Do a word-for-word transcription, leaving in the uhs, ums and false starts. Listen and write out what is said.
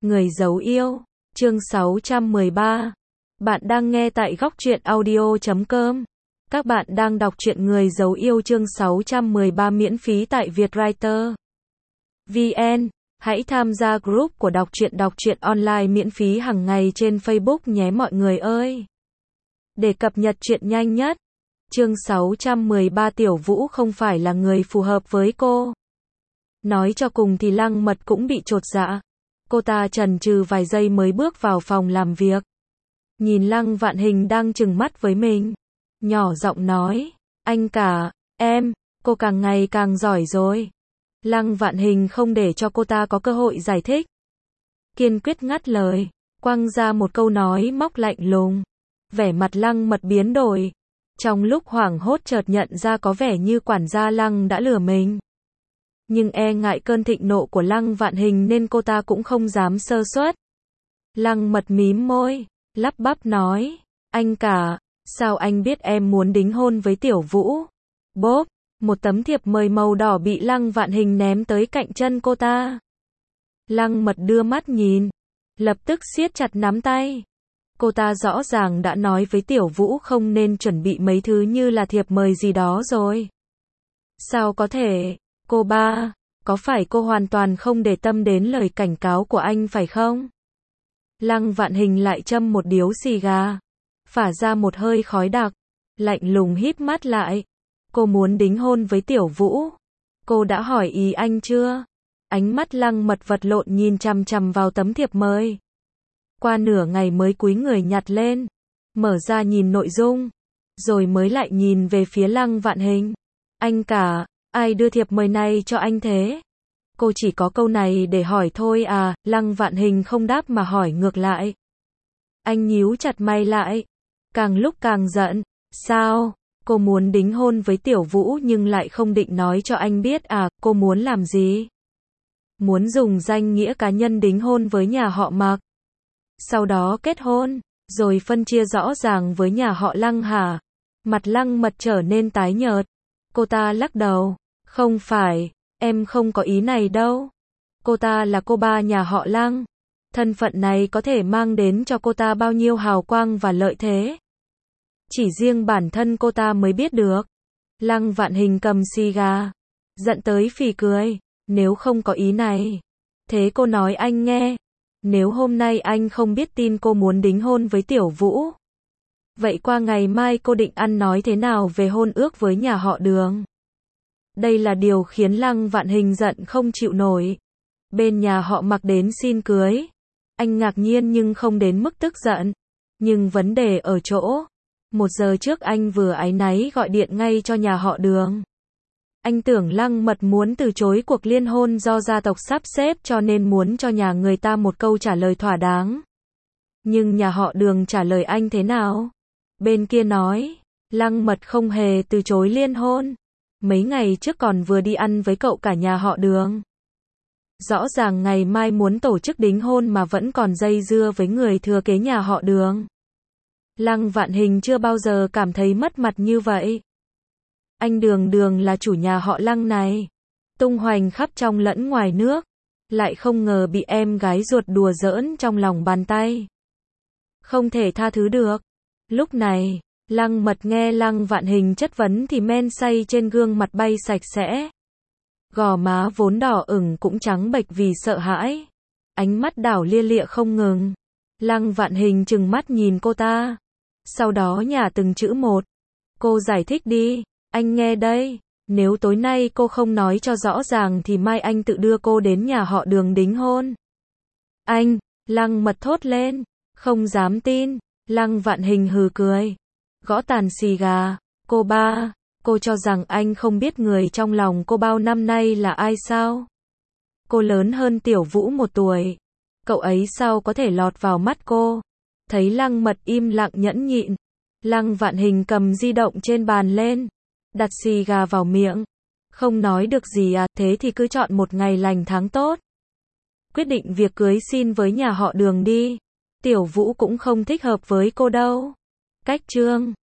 Người giấu yêu, chương sáu trăm mười ba. Bạn đang nghe tại góc truyện audio chấm com. Các bạn đang đọc truyện Người giấu yêu chương sáu trăm mười ba miễn phí tại Vietwriter chấm vn. Hãy tham gia group của đọc truyện đọc truyện online miễn phí hàng ngày trên Facebook nhé mọi người ơi. Để cập nhật truyện nhanh nhất. Chương sáu trăm mười ba Tiểu Vũ không phải là người phù hợp với cô. Nói cho cùng thì Lăng Mật cũng bị chột dạ. Cô ta chần chừ vài giây mới bước vào phòng làm việc. Nhìn Lăng Vạn Hình đang trừng mắt với mình. Nhỏ giọng nói, anh cả, em, cô càng ngày càng giỏi rồi. Lăng Vạn Hình không để cho cô ta có cơ hội giải thích. Kiên quyết ngắt lời, quăng ra một câu nói móc lạnh lùng. Vẻ mặt Lăng Mật biến đổi. Trong lúc hoảng hốt chợt nhận ra có vẻ như quản gia Lăng đã lừa mình. Nhưng e ngại cơn thịnh nộ của Lăng Vạn Hình nên cô ta cũng không dám sơ suất. Lăng Mật mím môi, lắp bắp nói, anh cả, sao anh biết em muốn đính hôn với Tiểu Vũ? Bốp, một tấm thiệp mời màu đỏ bị Lăng Vạn Hình ném tới cạnh chân cô ta. Lăng Mật đưa mắt nhìn, lập tức siết chặt nắm tay. Cô ta rõ ràng đã nói với Tiểu Vũ không nên chuẩn bị mấy thứ như là thiệp mời gì đó rồi. Sao có thể? Cô ba, có phải cô hoàn toàn không để tâm đến lời cảnh cáo của anh phải không? Lăng Vạn Hình lại châm một điếu xì gà, phả ra một hơi khói đặc, lạnh lùng híp mắt lại. Cô muốn đính hôn với Tiểu Vũ. Cô đã hỏi ý anh chưa? Ánh mắt Lăng Mật vật lộn nhìn chằm chằm vào tấm thiệp mời. Qua nửa ngày mới cúi người nhặt lên, mở ra nhìn nội dung, rồi mới lại nhìn về phía Lăng Vạn Hình. Anh cả, ai đưa thiệp mời này cho anh thế? Cô chỉ có câu này để hỏi thôi à? Lăng Vạn Hình không đáp mà hỏi ngược lại. Anh nhíu chặt mày lại, càng lúc càng giận. Sao? Cô muốn đính hôn với Tiểu Vũ nhưng lại không định nói cho anh biết à? Cô muốn làm gì? Muốn dùng danh nghĩa cá nhân đính hôn với nhà họ Mạc, sau đó kết hôn, rồi phân chia rõ ràng với nhà họ Lăng hả? Mặt Lăng Mật trở nên tái nhợt. Cô ta lắc đầu, không phải, em không có ý này đâu. Cô ta là cô ba nhà họ Lăng. Thân phận này có thể mang đến cho cô ta bao nhiêu hào quang và lợi thế. Chỉ riêng bản thân cô ta mới biết được. Lăng Vạn Hình cầm xì gà, giận tới phì cười. Nếu không có ý này, thế cô nói anh nghe. Nếu hôm nay anh không biết tin cô muốn đính hôn với Tiểu Vũ, vậy qua ngày mai cô định ăn nói thế nào về hôn ước với nhà họ Đường? Đây là điều khiến Lăng Vạn Hình giận không chịu nổi. Bên nhà họ Mạc đến xin cưới. Anh ngạc nhiên nhưng không đến mức tức giận. Nhưng vấn đề ở chỗ, một giờ trước anh vừa áy náy gọi điện ngay cho nhà họ Đường. Anh tưởng Lăng Mật muốn từ chối cuộc liên hôn do gia tộc sắp xếp cho nên muốn cho nhà người ta một câu trả lời thỏa đáng. Nhưng nhà họ Đường trả lời anh thế nào? Bên kia nói, Lăng Mật không hề từ chối liên hôn. Mấy ngày trước còn vừa đi ăn với cậu cả nhà họ Đường. Rõ ràng ngày mai muốn tổ chức đính hôn mà vẫn còn dây dưa với người thừa kế nhà họ Đường. Lăng Vạn Hình chưa bao giờ cảm thấy mất mặt như vậy. Anh Đường Đường là chủ nhà họ Lăng này, tung hoành khắp trong lẫn ngoài nước, lại không ngờ bị em gái ruột đùa giỡn trong lòng bàn tay. Không thể tha thứ được. Lúc này, Lăng Mật nghe Lăng Vạn Hình chất vấn thì men say trên gương mặt bay sạch sẽ. Gò má vốn đỏ ửng cũng trắng bệch vì sợ hãi. Ánh mắt đảo lia lịa không ngừng. Lăng Vạn Hình trừng mắt nhìn cô ta. Sau đó nhả từng chữ một. Cô giải thích đi. Anh nghe đây, nếu tối nay cô không nói cho rõ ràng thì mai anh tự đưa cô đến nhà họ Đường đính hôn. Anh, Lăng Mật thốt lên, không dám tin. Lăng Vạn Hình hừ cười, gõ tàn xì gà. Cô ba, cô cho rằng anh không biết người trong lòng cô bao năm nay là ai sao? Cô lớn hơn Tiểu Vũ một tuổi. Cậu ấy sao có thể lọt vào mắt cô? Thấy Lăng Mật im lặng nhẫn nhịn, Lăng Vạn Hình cầm di động trên bàn lên, đặt xì gà vào miệng. Không nói được gì à, thế thì cứ chọn một ngày lành tháng tốt. Quyết định việc cưới xin với nhà họ Đường đi. Tiểu Vũ cũng không thích hợp với cô đâu. Cách chương